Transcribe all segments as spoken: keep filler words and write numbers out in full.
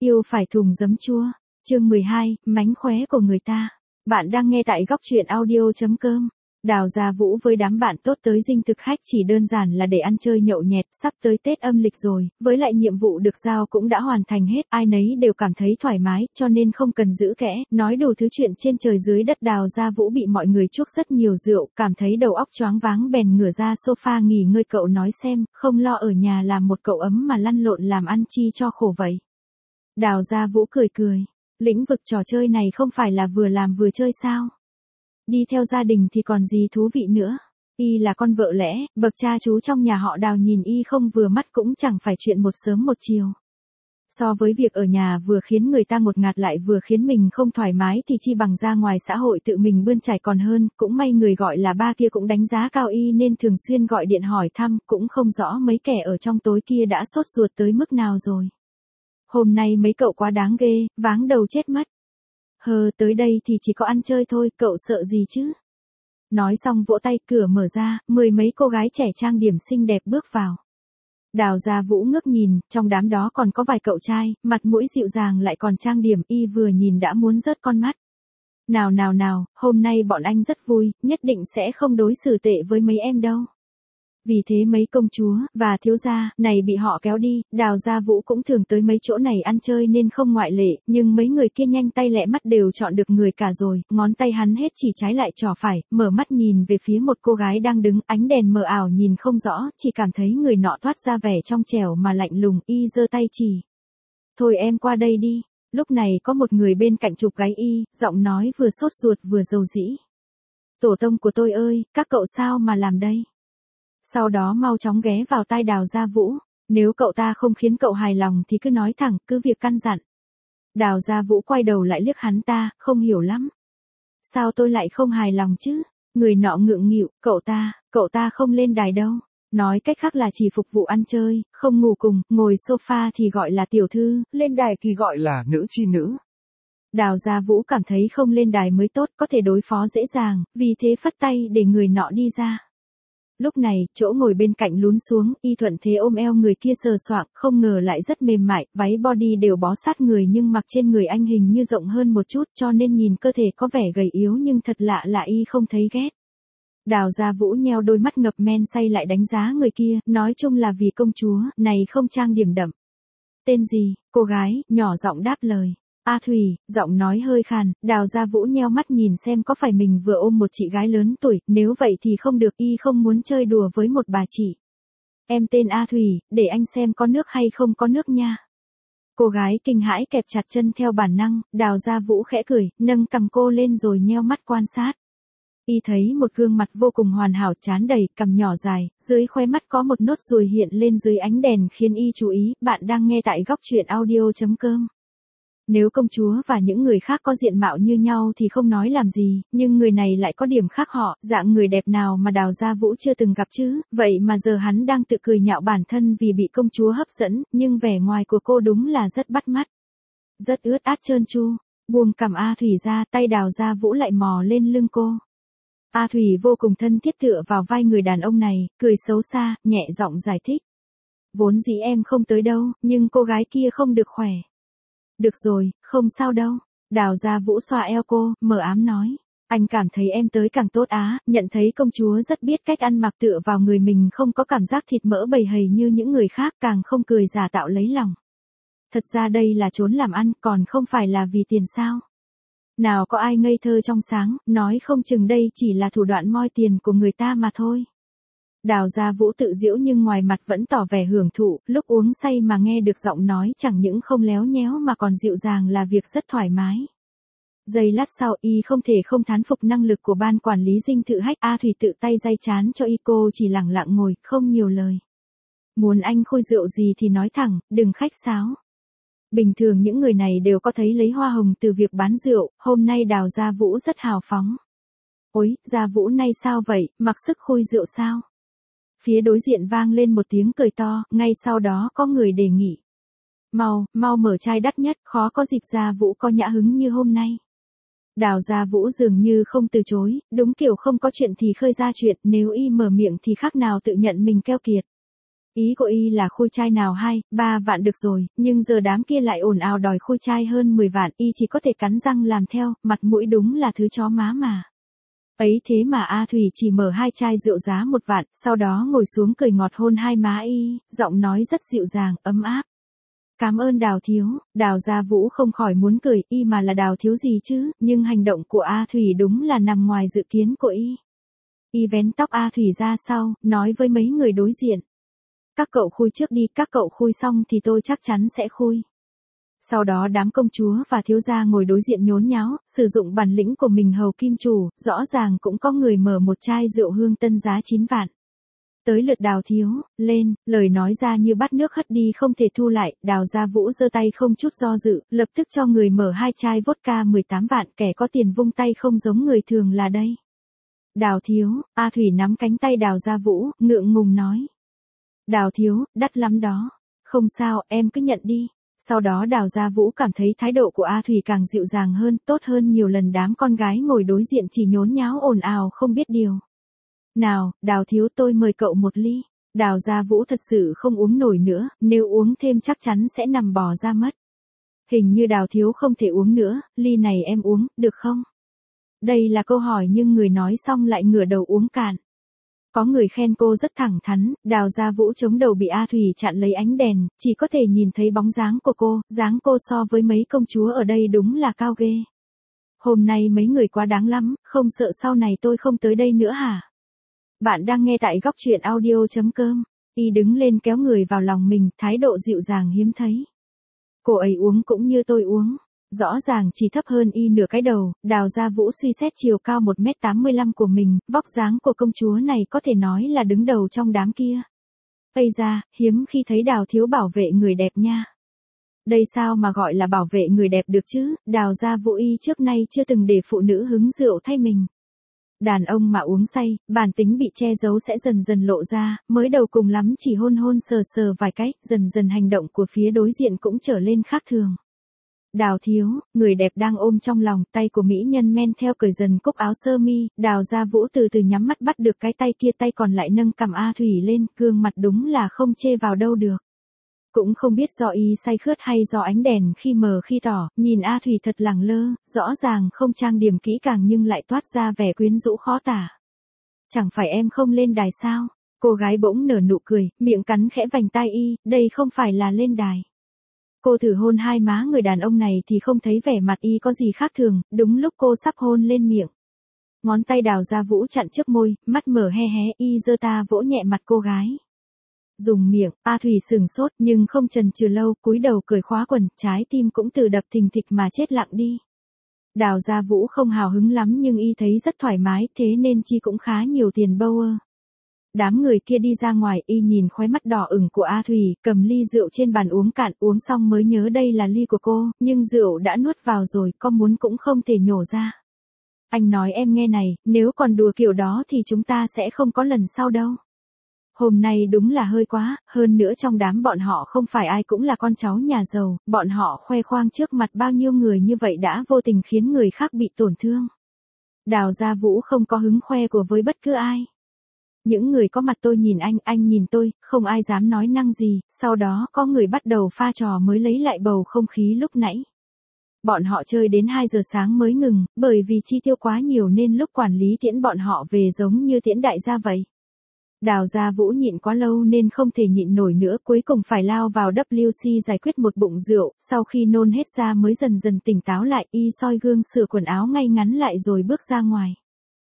Yêu phải thùng giấm chua. Chương mười hai, mánh khóe của người ta. Bạn đang nghe tại góc truyện audio chấm com. Đào Gia Vũ với đám bạn tốt tới dinh thực khách chỉ đơn giản là để ăn chơi nhậu nhẹt, sắp tới Tết âm lịch rồi, với lại nhiệm vụ được giao cũng đã hoàn thành hết, ai nấy đều cảm thấy thoải mái, cho nên không cần giữ kẽ, nói đủ thứ chuyện trên trời dưới đất. Đào Gia Vũ bị mọi người chuốc rất nhiều rượu, cảm thấy đầu óc choáng váng bèn ngửa ra sofa nghỉ ngơi. Cậu nói xem, không lo ở nhà làm một cậu ấm mà lăn lộn làm ăn chi cho khổ vậy. Đào Gia Vũ cười cười, lĩnh vực trò chơi này không phải là vừa làm vừa chơi sao? Đi theo gia đình thì còn gì thú vị nữa. Y là con vợ lẽ, bậc cha chú trong nhà họ Đào nhìn Y không vừa mắt cũng chẳng phải chuyện một sớm một chiều. So với việc ở nhà vừa khiến người ta ngột ngạt lại vừa khiến mình không thoải mái thì chi bằng ra ngoài xã hội tự mình bươn chải còn hơn. Cũng may người gọi là ba kia cũng đánh giá cao Y nên thường xuyên gọi điện hỏi thăm, cũng không rõ mấy kẻ ở trong tối kia đã sốt ruột tới mức nào rồi. Hôm nay mấy cậu quá đáng ghê, váng đầu chết mất. Hờ, tới đây thì chỉ có ăn chơi thôi, cậu sợ gì chứ? Nói xong vỗ tay, cửa mở ra, mười mấy cô gái trẻ trang điểm xinh đẹp bước vào. Đào Gia Vũ ngước nhìn, trong đám đó còn có vài cậu trai, mặt mũi dịu dàng lại còn trang điểm. Y vừa nhìn đã muốn rớt con mắt. Nào nào nào, hôm nay bọn anh rất vui, nhất định sẽ không đối xử tệ với mấy em đâu. Vì thế mấy công chúa và thiếu gia này bị họ kéo đi. Đào Gia Vũ cũng thường tới mấy chỗ này ăn chơi nên không ngoại lệ, nhưng mấy người kia nhanh tay lẹ mắt đều chọn được người cả rồi, ngón tay hắn hết chỉ trái lại trò phải, mở mắt nhìn về phía một cô gái đang đứng, ánh đèn mờ ảo nhìn không rõ, chỉ cảm thấy người nọ thoát ra vẻ trong trẻo mà lạnh lùng. Y giơ tay chỉ. Thôi em qua đây đi. Lúc này có một người bên cạnh chụp gáy Y, giọng nói vừa sốt ruột vừa dầu dĩ. Tổ tông của tôi ơi, các cậu sao mà làm đây? Sau đó mau chóng ghé vào tai Đào Gia Vũ, nếu cậu ta không khiến cậu hài lòng thì cứ nói thẳng, cứ việc căn dặn. Đào Gia Vũ quay đầu lại liếc hắn ta, không hiểu lắm. Sao tôi lại không hài lòng chứ? Người nọ ngượng nghịu, cậu ta, cậu ta không lên đài đâu. Nói cách khác là chỉ phục vụ ăn chơi, không ngủ cùng, ngồi sofa thì gọi là tiểu thư, lên đài thì gọi là nữ chi nữ. Đào Gia Vũ cảm thấy không lên đài mới tốt, có thể đối phó dễ dàng, vì thế phất tay để người nọ đi ra. Lúc này, chỗ ngồi bên cạnh lún xuống, Y thuận thế ôm eo người kia sờ soạng, không ngờ lại rất mềm mại, váy body đều bó sát người nhưng mặc trên người anh hình như rộng hơn một chút cho nên nhìn cơ thể có vẻ gầy yếu nhưng thật lạ là Y không thấy ghét. Đào Gia Vũ nheo đôi mắt ngập men say lại đánh giá người kia, nói chung là vì công chúa, này không trang điểm đậm. Tên gì? Cô gái, nhỏ giọng đáp lời. A Thủy, giọng nói hơi khàn. Đào Gia Vũ nheo mắt nhìn xem có phải mình vừa ôm một chị gái lớn tuổi, nếu vậy thì không được. Y không muốn chơi đùa với một bà chị. Em tên A Thủy, để anh xem có nước hay không có nước nha. Cô gái kinh hãi kẹp chặt chân theo bản năng. Đào Gia Vũ khẽ cười, nâng cằm cô lên rồi nheo mắt quan sát. Y thấy một gương mặt vô cùng hoàn hảo, trán đầy, cằm nhỏ dài, dưới khóe mắt có một nốt ruồi hiện lên dưới ánh đèn khiến Y chú ý. Bạn đang nghe tại góc truyện audio chấm com. Nếu công chúa và những người khác có diện mạo như nhau thì không nói làm gì, nhưng người này lại có điểm khác họ, dạng người đẹp nào mà Đào Gia Vũ chưa từng gặp chứ, vậy mà giờ hắn đang tự cười nhạo bản thân vì bị công chúa hấp dẫn, nhưng vẻ ngoài của cô đúng là rất bắt mắt. Rất ướt át trơn tru, buông cằm A Thủy ra, tay Đào Gia Vũ lại mò lên lưng cô. A Thủy vô cùng thân thiết tựa vào vai người đàn ông này, cười xấu xa, nhẹ giọng giải thích. Vốn dĩ em không tới đâu, nhưng cô gái kia không được khỏe. Được rồi, không sao đâu. Đào Gia Vũ xoa eo cô, mờ ám nói. Anh cảm thấy em tới càng tốt á, nhận thấy công chúa rất biết cách ăn mặc tựa vào người mình không có cảm giác thịt mỡ bầy hầy như những người khác, càng không cười giả tạo lấy lòng. Thật ra đây là trốn làm ăn, còn không phải là vì tiền sao. Nào có ai ngây thơ trong sáng, nói không chừng đây chỉ là thủ đoạn moi tiền của người ta mà thôi. Đào Gia Vũ tự giễu nhưng ngoài mặt vẫn tỏ vẻ hưởng thụ, lúc uống say mà nghe được giọng nói chẳng những không léo nhéo mà còn dịu dàng là việc rất thoải mái. Giây lát sau Y không thể không thán phục năng lực của ban quản lý dinh thự khách. A Thủy tự tay day chán cho Y, cô chỉ lẳng lặng ngồi, không nhiều lời. Muốn anh khui rượu gì thì nói thẳng, đừng khách sáo. Bình thường những người này đều có thấy lấy hoa hồng từ việc bán rượu, hôm nay Đào Gia Vũ rất hào phóng. Ôi, Gia Vũ nay sao vậy, mặc sức khui rượu sao? Phía đối diện vang lên một tiếng cười to, ngay sau đó có người đề nghị. Mau, mau mở chai đắt nhất, khó có dịp Gia Vũ có nhã hứng như hôm nay. Đào Gia Vũ dường như không từ chối, đúng kiểu không có chuyện thì khơi ra chuyện, nếu Y mở miệng thì khác nào tự nhận mình keo kiệt. Ý của y là khui chai nào hai, ba vạn được rồi, nhưng giờ đám kia lại ồn ào đòi khui chai hơn mười vạn, y chỉ có thể cắn răng làm theo, mặt mũi đúng là thứ chó má mà. Ấy thế mà A Thủy chỉ mở hai chai rượu giá một vạn, sau đó ngồi xuống cười ngọt hôn hai má y, giọng nói rất dịu dàng, ấm áp. Cảm ơn Đào thiếu, Đào Gia Vũ không khỏi muốn cười, y mà là Đào thiếu gì chứ, nhưng hành động của A Thủy đúng là nằm ngoài dự kiến của y. Y vén tóc A Thủy ra sau, nói với mấy người đối diện. Các cậu khui trước đi, các cậu khui xong thì tôi chắc chắn sẽ khui. Sau đó đám công chúa và thiếu gia ngồi đối diện nhốn nháo, sử dụng bản lĩnh của mình hầu kim chủ, rõ ràng cũng có người mở một chai rượu hương tân giá chín vạn. Tới lượt Đào thiếu, lên, lời nói ra như bắt nước hất đi không thể thu lại, Đào Gia Vũ giơ tay không chút do dự, lập tức cho người mở hai chai vodka mười tám vạn, kẻ có tiền vung tay không giống người thường là đây. Đào thiếu, A Thủy nắm cánh tay Đào Gia Vũ, ngượng ngùng nói. Đào thiếu, đắt lắm đó. Không sao, em cứ nhận đi. Sau đó Đào Gia Vũ cảm thấy thái độ của A Thủy càng dịu dàng hơn, tốt hơn nhiều lần đám con gái ngồi đối diện chỉ nhốn nháo ồn ào không biết điều. Nào, Đào thiếu tôi mời cậu một ly. Đào Gia Vũ thật sự không uống nổi nữa, nếu uống thêm chắc chắn sẽ nằm bò ra mất. Hình như Đào thiếu không thể uống nữa, ly này em uống, được không? Đây là câu hỏi nhưng người nói xong lại ngửa đầu uống cạn. Có người khen cô rất thẳng thắn, Đào Gia Vũ chống đầu bị A Thủy chặn lấy ánh đèn, chỉ có thể nhìn thấy bóng dáng của cô, dáng cô so với mấy công chúa ở đây đúng là cao ghê. Hôm nay mấy người quá đáng lắm, không sợ sau này tôi không tới đây nữa hả? Bạn đang nghe tại góc truyện audio.com. Y đứng lên kéo người vào lòng mình, thái độ dịu dàng hiếm thấy. Cô ấy uống cũng như tôi uống. Rõ ràng chỉ thấp hơn y nửa cái đầu, Đào Gia Vũ suy xét chiều cao một mét tám mươi lăm của mình, vóc dáng của công chúa này có thể nói là đứng đầu trong đám kia. Ây da, hiếm khi thấy Đào thiếu bảo vệ người đẹp nha. Đây sao mà gọi là bảo vệ người đẹp được chứ, Đào Gia Vũ y trước nay chưa từng để phụ nữ hứng rượu thay mình. Đàn ông mà uống say, bản tính bị che giấu sẽ dần dần lộ ra, mới đầu cùng lắm chỉ hôn hôn sờ sờ vài cái, dần dần hành động của phía đối diện cũng trở lên khác thường. Đào thiếu, người đẹp đang ôm trong lòng, tay của mỹ nhân men theo cởi dần cúc áo sơ mi, Đào Gia Vũ từ từ nhắm mắt bắt được cái tay kia, tay còn lại nâng cằm A Thủy lên, gương mặt đúng là không chê vào đâu được. Cũng không biết do y say khướt hay do ánh đèn khi mờ khi tỏ, nhìn A Thủy thật lẳng lơ, rõ ràng không trang điểm kỹ càng nhưng lại toát ra vẻ quyến rũ khó tả. Chẳng phải em không lên đài sao? Cô gái bỗng nở nụ cười, miệng cắn khẽ vành tai y, đây không phải là lên đài. Cô thử hôn hai má người đàn ông này thì không thấy vẻ mặt y có gì khác thường, đúng lúc cô sắp hôn lên miệng. Ngón tay Đào Gia Vũ chặn trước môi, mắt mở he hé, y giơ ta vỗ nhẹ mặt cô gái. Dùng miệng, A Thủy sừng sốt nhưng không chần chừ lâu, cúi đầu cởi khóa quần, trái tim cũng từ đập thình thịch mà chết lặng đi. Đào Gia Vũ không hào hứng lắm nhưng y thấy rất thoải mái, thế nên chi cũng khá nhiều tiền bâu ơ. Đám người kia đi ra ngoài, y nhìn khóe mắt đỏ ửng của A Thủy, cầm ly rượu trên bàn uống cạn, uống xong mới nhớ đây là ly của cô, nhưng rượu đã nuốt vào rồi, có muốn cũng không thể nhổ ra. Anh nói em nghe này, nếu còn đùa kiểu đó thì chúng ta sẽ không có lần sau đâu. Hôm nay đúng là hơi quá, hơn nữa trong đám bọn họ không phải ai cũng là con cháu nhà giàu, bọn họ khoe khoang trước mặt bao nhiêu người như vậy đã vô tình khiến người khác bị tổn thương. Đào Gia Vũ không có hứng khoe của với bất cứ ai. Những người có mặt tôi nhìn anh, anh nhìn tôi, không ai dám nói năng gì, sau đó có người bắt đầu pha trò mới lấy lại bầu không khí lúc nãy. Bọn họ chơi đến hai giờ sáng mới ngừng, bởi vì chi tiêu quá nhiều nên lúc quản lý tiễn bọn họ về giống như tiễn đại gia vậy. Đào Gia Vũ nhịn quá lâu nên không thể nhịn nổi nữa, cuối cùng phải lao vào vê kép xê giải quyết một bụng rượu, sau khi nôn hết ra mới dần dần tỉnh táo lại, y soi gương sửa quần áo ngay ngắn lại rồi bước ra ngoài.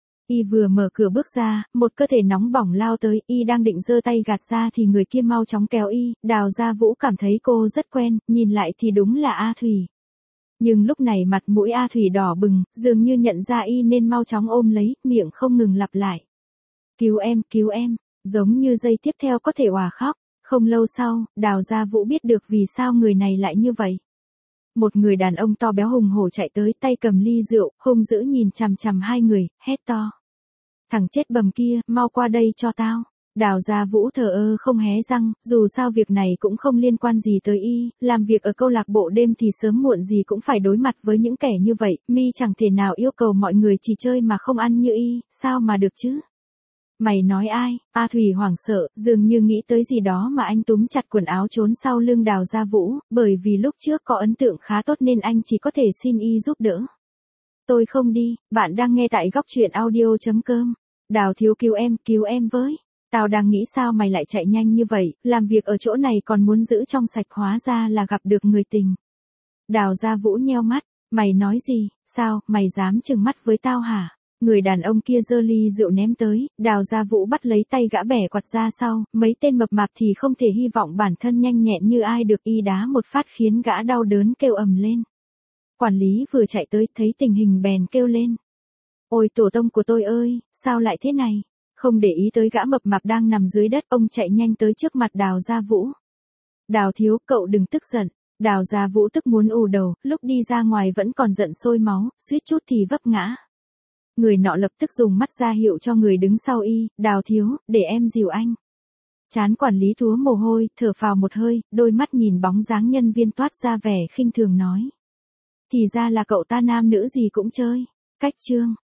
Y vừa mở cửa bước ra, một cơ thể nóng bỏng lao tới, y đang định giơ tay gạt ra thì người kia mau chóng kéo y, Đào Gia Vũ cảm thấy cô rất quen, nhìn lại thì đúng là A Thủy. Nhưng lúc này mặt mũi A Thủy đỏ bừng, dường như nhận ra y nên mau chóng ôm lấy, miệng không ngừng lặp lại. Cứu em, cứu em, giống như giây tiếp theo có thể òa khóc. Không lâu sau, Đào Gia Vũ biết được vì sao người này lại như vậy. Một người đàn ông to béo hùng hổ chạy tới, tay cầm ly rượu, hung dữ nhìn chằm chằm hai người, hét to. Thằng chết bầm kia, mau qua đây cho tao. Đào Gia Vũ thờ ơ không hé răng, dù sao việc này cũng không liên quan gì tới y, làm việc ở câu lạc bộ đêm thì sớm muộn gì cũng phải đối mặt với những kẻ như vậy, mi chẳng thể nào yêu cầu mọi người chỉ chơi mà không ăn như y, sao mà được chứ. Mày nói ai? A Thủy hoảng sợ, dường như nghĩ tới gì đó mà anh túm chặt quần áo trốn sau lưng Đào Gia Vũ, bởi vì lúc trước có ấn tượng khá tốt nên anh chỉ có thể xin y giúp đỡ. Tôi không đi, bạn đang nghe tại góc truyện audio.com. Đào thiếu cứu em, cứu em với. Tao đang nghĩ sao mày lại chạy nhanh như vậy, làm việc ở chỗ này còn muốn giữ trong sạch hóa ra là gặp được người tình. Đào Gia Vũ nheo mắt, mày nói gì, sao, mày dám trừng mắt với tao hả? Người đàn ông kia giơ ly rượu ném tới, Đào Gia Vũ bắt lấy tay gã bẻ quạt ra sau, mấy tên mập mạp thì không thể hy vọng bản thân nhanh nhẹn như ai được y đá một phát khiến gã đau đớn kêu ầm lên. Quản lý vừa chạy tới thấy tình hình bèn kêu lên. Ôi tổ tông của tôi ơi, sao lại thế này? Không để ý tới gã mập mạp đang nằm dưới đất, ông chạy nhanh tới trước mặt Đào Gia Vũ. Đào thiếu, cậu đừng tức giận. Đào Gia Vũ tức muốn ù đầu, lúc đi ra ngoài vẫn còn giận sôi máu, suýt chút thì vấp ngã. Người nọ lập tức dùng mắt ra hiệu cho người đứng sau y, Đào thiếu, để em dìu anh. Chán quản lý túa mồ hôi, thở phào một hơi, đôi mắt nhìn bóng dáng nhân viên toát ra vẻ khinh thường nói. Thì ra là cậu ta nam nữ gì cũng chơi. Cách chương.